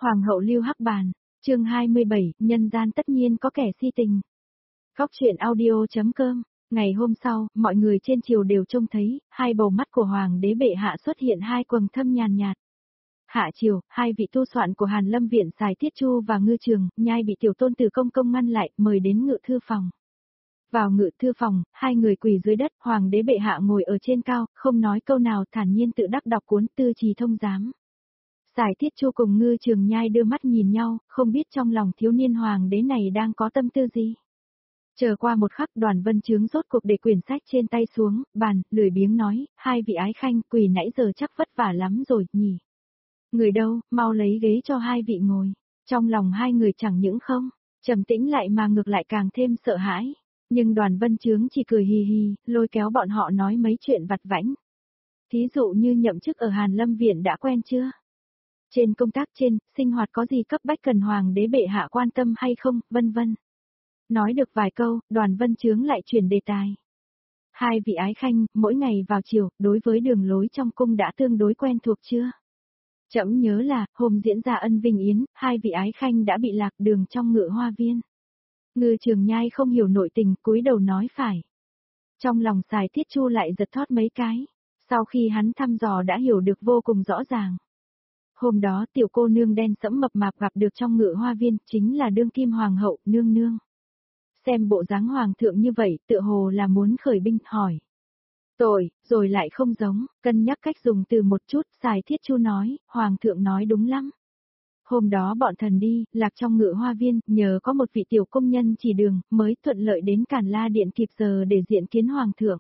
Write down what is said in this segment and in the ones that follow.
Hoàng hậu Lưu Hắc Bàn, chương 27, nhân gian tất nhiên có kẻ si tình. Góc truyện audio.com. Ngày hôm sau, mọi người trên triều đều trông thấy, hai bầu mắt của Hoàng đế bệ hạ xuất hiện hai quầng thâm nhàn nhạt. Hạ triều, hai vị tu soạn của Hàn Lâm Viện Sài Tiết Chu và Ngư Trường, Nhai bị tiểu tôn tử công công ngăn lại, mời đến ngự thư phòng. Vào ngự thư phòng, hai người quỳ dưới đất, Hoàng đế bệ hạ ngồi ở trên cao, không nói câu nào, thản nhiên tự đắc đọc cuốn Tư Trì Thông Giám. Sài Tiết Chu cùng Ngư Trường Nhai đưa mắt nhìn nhau, không biết trong lòng thiếu niên hoàng đế này đang có tâm tư gì. Chờ qua một khắc, Đoàn Vân Chướng rốt cuộc để quyển sách trên tay xuống, bàn, lười biếng nói, hai vị ái khanh, quỳ nãy giờ chắc vất vả lắm rồi, nhỉ. Người đâu, mau lấy ghế cho hai vị ngồi. Trong lòng hai người chẳng những không trầm tĩnh lại mà ngược lại càng thêm sợ hãi. Nhưng Đoàn Vân Chướng chỉ cười hì hì, lôi kéo bọn họ nói mấy chuyện vặt vãnh. Thí dụ như nhậm chức ở Hàn Lâm Viện đã quen chưa? Trên công tác trên, sinh hoạt có gì cấp bách cần hoàng đế bệ hạ quan tâm hay không, vân vân. Nói được vài câu, Đoàn Vân Chướng lại chuyển đề tài. Hai vị ái khanh, mỗi ngày vào chiều, đối với đường lối trong cung đã tương đối quen thuộc chưa? Trẫm nhớ là, hôm diễn ra ân vinh yến, hai vị ái khanh đã bị lạc đường trong Ngự Hoa Viên. Ngư Trường Nhai không hiểu nội tình, cúi đầu nói phải. Trong lòng Sài Tiết Chu lại giật thót mấy cái, sau khi hắn thăm dò đã hiểu được vô cùng rõ ràng. Hôm đó tiểu cô nương đen sẫm mập mạp gặp được trong Ngự Hoa Viên, chính là đương kim hoàng hậu, nương nương. Xem bộ dáng hoàng thượng như vậy, tựa hồ là muốn khởi binh, hỏi. Tội, rồi lại không giống, cân nhắc cách dùng từ một chút, Sài Thiết Chu nói, hoàng thượng nói đúng lắm. Hôm đó bọn thần đi, lạc trong Ngự Hoa Viên, nhờ có một vị tiểu công nhân chỉ đường, mới thuận lợi đến Càn La Điện kịp giờ để diện kiến hoàng thượng.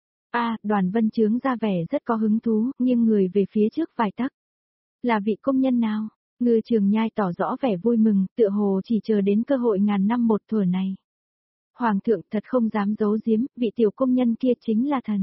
Đoàn Vân Chướng ra vẻ rất có hứng thú, nghiêng người về phía trước vài tấc. Là vị công nhân nào? Ngư Trường Nhai tỏ rõ vẻ vui mừng, tựa hồ chỉ chờ đến cơ hội ngàn năm một thuở này. Hoàng thượng thật không dám giấu giếm, vị tiểu công nhân kia chính là thần.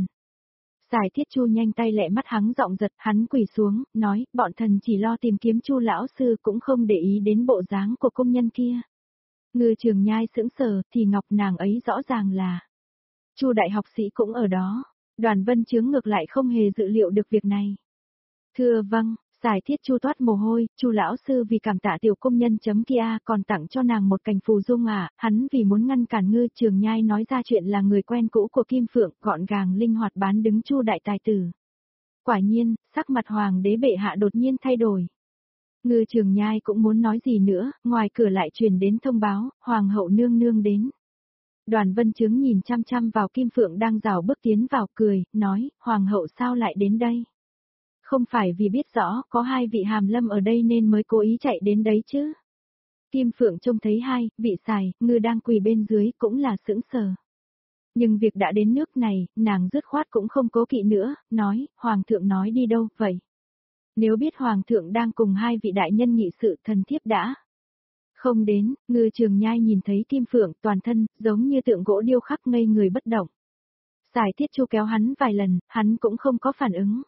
Sài Thiết Chu nhanh tay lẹ mắt hắng giọng giật, hắn quỳ xuống, nói, bọn thần chỉ lo tìm kiếm Chu lão sư cũng không để ý đến bộ dáng của công nhân kia. Ngư Trường Nhai sững sờ, thì ngọc nàng ấy rõ ràng là Chu đại học sĩ cũng ở đó. Đoàn Vân Chướng ngược lại không hề dự liệu được việc này. Thưa vâng. Sài Thiết Chu toát mồ hôi, Chu lão sư vì cảm tạ tiểu công nhân chấm kia còn tặng cho nàng một cành phù dung hắn vì muốn ngăn cản Ngư Trường Nhai nói ra chuyện là người quen cũ của Kim Phượng, gọn gàng linh hoạt bán đứng Chu đại tài tử. Quả nhiên, sắc mặt hoàng đế bệ hạ đột nhiên thay đổi. Ngư Trường Nhai cũng muốn nói gì nữa, ngoài cửa lại truyền đến thông báo, hoàng hậu nương nương đến. Đoàn Vân Chướng nhìn chăm chăm vào Kim Phượng đang rảo bước tiến vào cười, nói, hoàng hậu sao lại đến đây? Không phải vì biết rõ có hai vị hàm lâm ở đây nên mới cố ý chạy đến đấy chứ. Kim Phượng trông thấy hai vị Sài, Ngư đang quỳ bên dưới cũng là sững sờ. Nhưng việc đã đến nước này, nàng dứt khoát cũng không cố kỵ nữa, nói, Hoàng thượng nói đi đâu vậy? Nếu biết Hoàng thượng đang cùng hai vị đại nhân nghị sự thần thiếp đã. Không đến, Ngư Trường Nhai nhìn thấy Kim Phượng toàn thân, giống như tượng gỗ điêu khắc ngây người bất động. Sài Thiết Chu kéo hắn vài lần, hắn cũng không có phản ứng.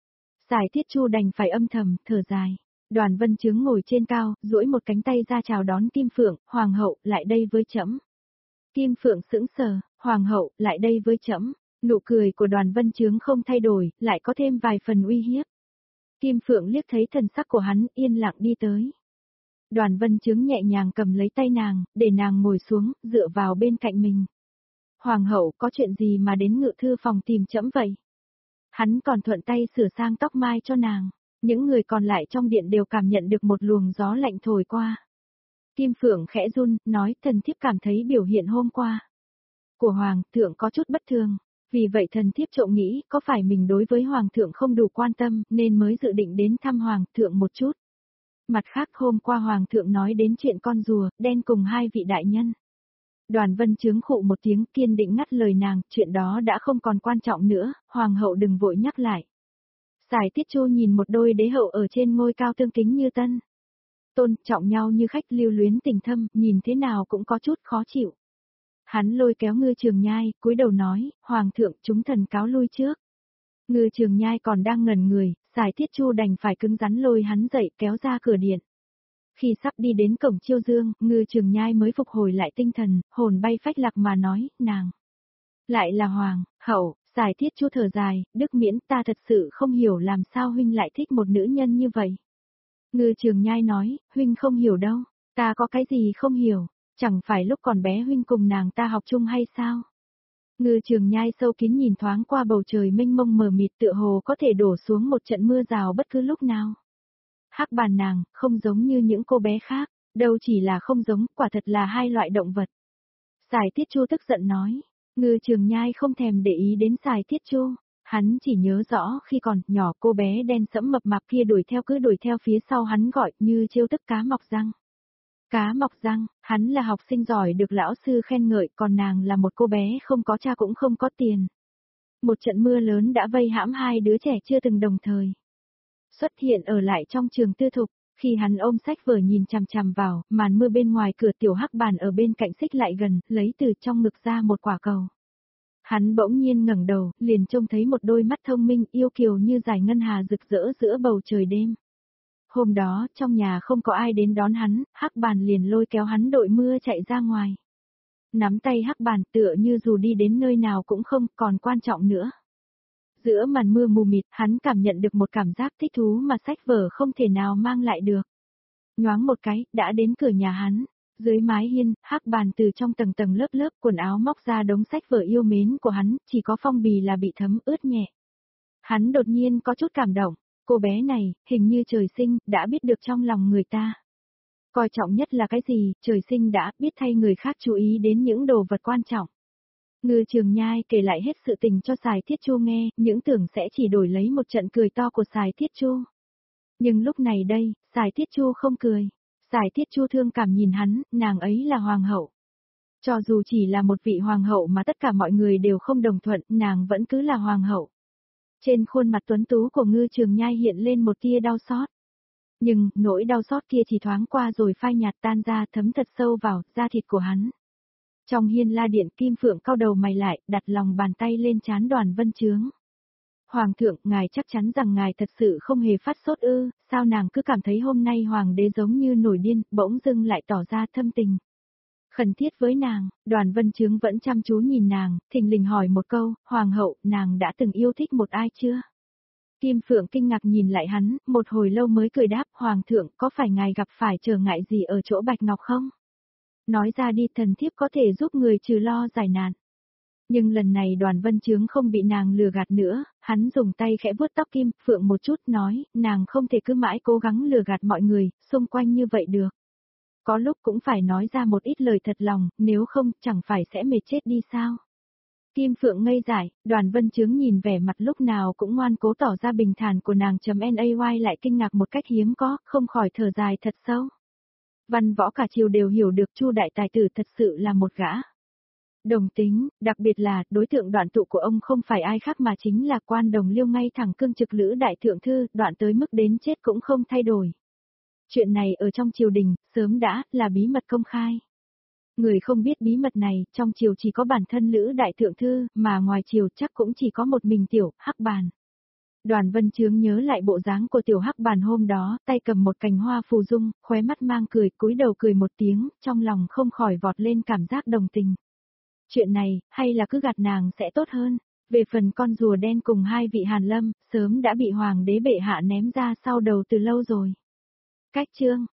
Sài Thiết Chu đành phải âm thầm, thở dài. Đoàn Vân Chướng ngồi trên cao, duỗi một cánh tay ra chào đón Kim Phượng, hoàng hậu, lại đây với trẫm. Kim Phượng sững sờ, hoàng hậu, lại đây với trẫm. Nụ cười của Đoàn Vân Chướng không thay đổi, lại có thêm vài phần uy hiếp. Kim Phượng liếc thấy thần sắc của hắn, yên lặng đi tới. Đoàn Vân Chướng nhẹ nhàng cầm lấy tay nàng, để nàng ngồi xuống, dựa vào bên cạnh mình. Hoàng hậu, có chuyện gì mà đến ngự thư phòng tìm trẫm vậy? Hắn còn thuận tay sửa sang tóc mai cho nàng. Những người còn lại trong điện đều cảm nhận được một luồng gió lạnh thổi qua. Kim Phượng khẽ run, nói thần thiếp cảm thấy biểu hiện hôm qua của Hoàng thượng có chút bất thường. Vì vậy thần thiếp trộm nghĩ có phải mình đối với Hoàng thượng không đủ quan tâm nên mới dự định đến thăm Hoàng thượng một chút. Mặt khác hôm qua Hoàng thượng nói đến chuyện con rùa đen cùng hai vị đại nhân. Đoàn Vân Chướng khụ một tiếng kiên định ngắt lời nàng, chuyện đó đã không còn quan trọng nữa, hoàng hậu đừng vội nhắc lại. Sài Tiết Chu nhìn một đôi đế hậu ở trên ngôi cao tương kính như tân. Tôn trọng nhau như khách lưu luyến tình thâm, nhìn thế nào cũng có chút khó chịu. Hắn lôi kéo Ngư Trường Nhai, cúi đầu nói, hoàng thượng chúng thần cáo lui trước. Ngư Trường Nhai còn đang ngẩn người, Sài Tiết Chu đành phải cứng rắn lôi hắn dậy kéo ra cửa điện. Khi sắp đi đến cổng Chiêu Dương, Ngư Trường Nhai mới phục hồi lại tinh thần, hồn bay phách lạc mà nói, nàng. Lại là hoàng, hậu, Sài Thiết Chu thở dài, Đức Miễn ta thật sự không hiểu làm sao huynh lại thích một nữ nhân như vậy. Ngư Trường Nhai nói, huynh không hiểu đâu, ta có cái gì không hiểu, chẳng phải lúc còn bé huynh cùng nàng ta học chung hay sao? Ngư Trường Nhai sâu kín nhìn thoáng qua bầu trời mênh mông mờ mịt tựa hồ có thể đổ xuống một trận mưa rào bất cứ lúc nào. Hắc bàn nàng, không giống như những cô bé khác, đâu chỉ là không giống, quả thật là hai loại động vật. Sài Tiết Chu tức giận nói, Ngư Trường Nhai không thèm để ý đến Sài Tiết Chu, hắn chỉ nhớ rõ khi còn nhỏ cô bé đen sẫm mập mạp kia cứ đuổi theo phía sau hắn gọi như trêu tức cá mọc răng. Cá mọc răng, hắn là học sinh giỏi được lão sư khen ngợi, còn nàng là một cô bé không có cha cũng không có tiền. Một trận mưa lớn đã vây hãm hai đứa trẻ chưa từng đồng thời. Xuất hiện ở lại trong trường tư thục, khi hắn ôm sách vở nhìn chằm chằm vào, màn mưa bên ngoài cửa tiểu hắc bàn ở bên cạnh xích lại gần, lấy từ trong ngực ra một quả cầu. Hắn bỗng nhiên ngẩng đầu, liền trông thấy một đôi mắt thông minh yêu kiều như dải ngân hà rực rỡ giữa bầu trời đêm. Hôm đó, trong nhà không có ai đến đón hắn, hắc bàn liền lôi kéo hắn đội mưa chạy ra ngoài. Nắm tay hắc bàn tựa như dù đi đến nơi nào cũng không còn quan trọng nữa. Giữa màn mưa mù mịt, hắn cảm nhận được một cảm giác thích thú mà sách vở không thể nào mang lại được. Nhoáng một cái, đã đến cửa nhà hắn. Dưới mái hiên, hắc bàn từ trong tầng tầng lớp lớp quần áo móc ra đống sách vở yêu mến của hắn, chỉ có phong bì là bị thấm ướt nhẹ. Hắn đột nhiên có chút cảm động, cô bé này, hình như trời sinh, đã biết được trong lòng người ta. Coi trọng nhất là cái gì, trời sinh đã biết thay người khác chú ý đến những đồ vật quan trọng. Ngư Trường Nhai kể lại hết sự tình cho Sài Thiết Chu nghe, những tưởng sẽ chỉ đổi lấy một trận cười to của Sài Thiết Chu. Nhưng lúc này đây, Sài Thiết Chu không cười. Sài Thiết Chu thương cảm nhìn hắn, nàng ấy là hoàng hậu. Cho dù chỉ là một vị hoàng hậu mà tất cả mọi người đều không đồng thuận, nàng vẫn cứ là hoàng hậu. Trên khuôn mặt tuấn tú của Ngư Trường Nhai hiện lên một tia đau xót. Nhưng, nỗi đau xót kia chỉ thoáng qua rồi phai nhạt tan ra thấm thật sâu vào da thịt của hắn. Trong hiên la điện Kim Phượng cau đầu mày lại, đặt lòng bàn tay lên trán Đoàn Vân Chướng. Hoàng thượng, ngài chắc chắn rằng ngài thật sự không hề phát sốt ư, sao nàng cứ cảm thấy hôm nay hoàng đế giống như nổi điên, bỗng dưng lại tỏ ra thâm tình. Khẩn thiết với nàng, Đoàn Vân Chướng vẫn chăm chú nhìn nàng, thình lình hỏi một câu, hoàng hậu, nàng đã từng yêu thích một ai chưa? Kim Phượng kinh ngạc nhìn lại hắn, một hồi lâu mới cười đáp, hoàng thượng, có phải ngài gặp phải trở ngại gì ở chỗ Bạch Ngọc không? Nói ra đi, thần thiếp có thể giúp người trừ lo giải nạn. Nhưng lần này Đoàn Vân Chướng không bị nàng lừa gạt nữa, hắn dùng tay khẽ vuốt tóc Kim Phượng một chút nói, nàng không thể cứ mãi cố gắng lừa gạt mọi người, xung quanh như vậy được. Có lúc cũng phải nói ra một ít lời thật lòng, nếu không chẳng phải sẽ mệt chết đi sao. Kim Phượng ngây dại, Đoàn Vân Chướng nhìn vẻ mặt lúc nào cũng ngoan cố tỏ ra bình thản của nàng .nay lại kinh ngạc một cách hiếm có, không khỏi thở dài thật sâu. Văn võ cả triều đều hiểu được Chu đại tài tử thật sự là một gã đồng tính, đặc biệt là đối tượng đoạn tụ của ông không phải ai khác mà chính là Quan Đồng Liêu ngay thẳng cương trực Lữ đại thượng thư, đoạn tới mức đến chết cũng không thay đổi. Chuyện này ở trong triều đình, sớm đã là bí mật công khai. Người không biết bí mật này, trong triều chỉ có bản thân Lữ đại thượng thư, mà ngoài triều chắc cũng chỉ có một mình tiểu Hắc Bàn. Đoàn Vân Chướng nhớ lại bộ dáng của tiểu Hắc Bàn hôm đó, tay cầm một cành hoa phù dung, khóe mắt mang cười, cúi đầu cười một tiếng, trong lòng không khỏi vọt lên cảm giác đồng tình. Chuyện này, hay là cứ gạt nàng sẽ tốt hơn. Về phần con rùa đen cùng hai vị Hàn Lâm, sớm đã bị hoàng đế bệ hạ ném ra sau đầu từ lâu rồi. Cách chương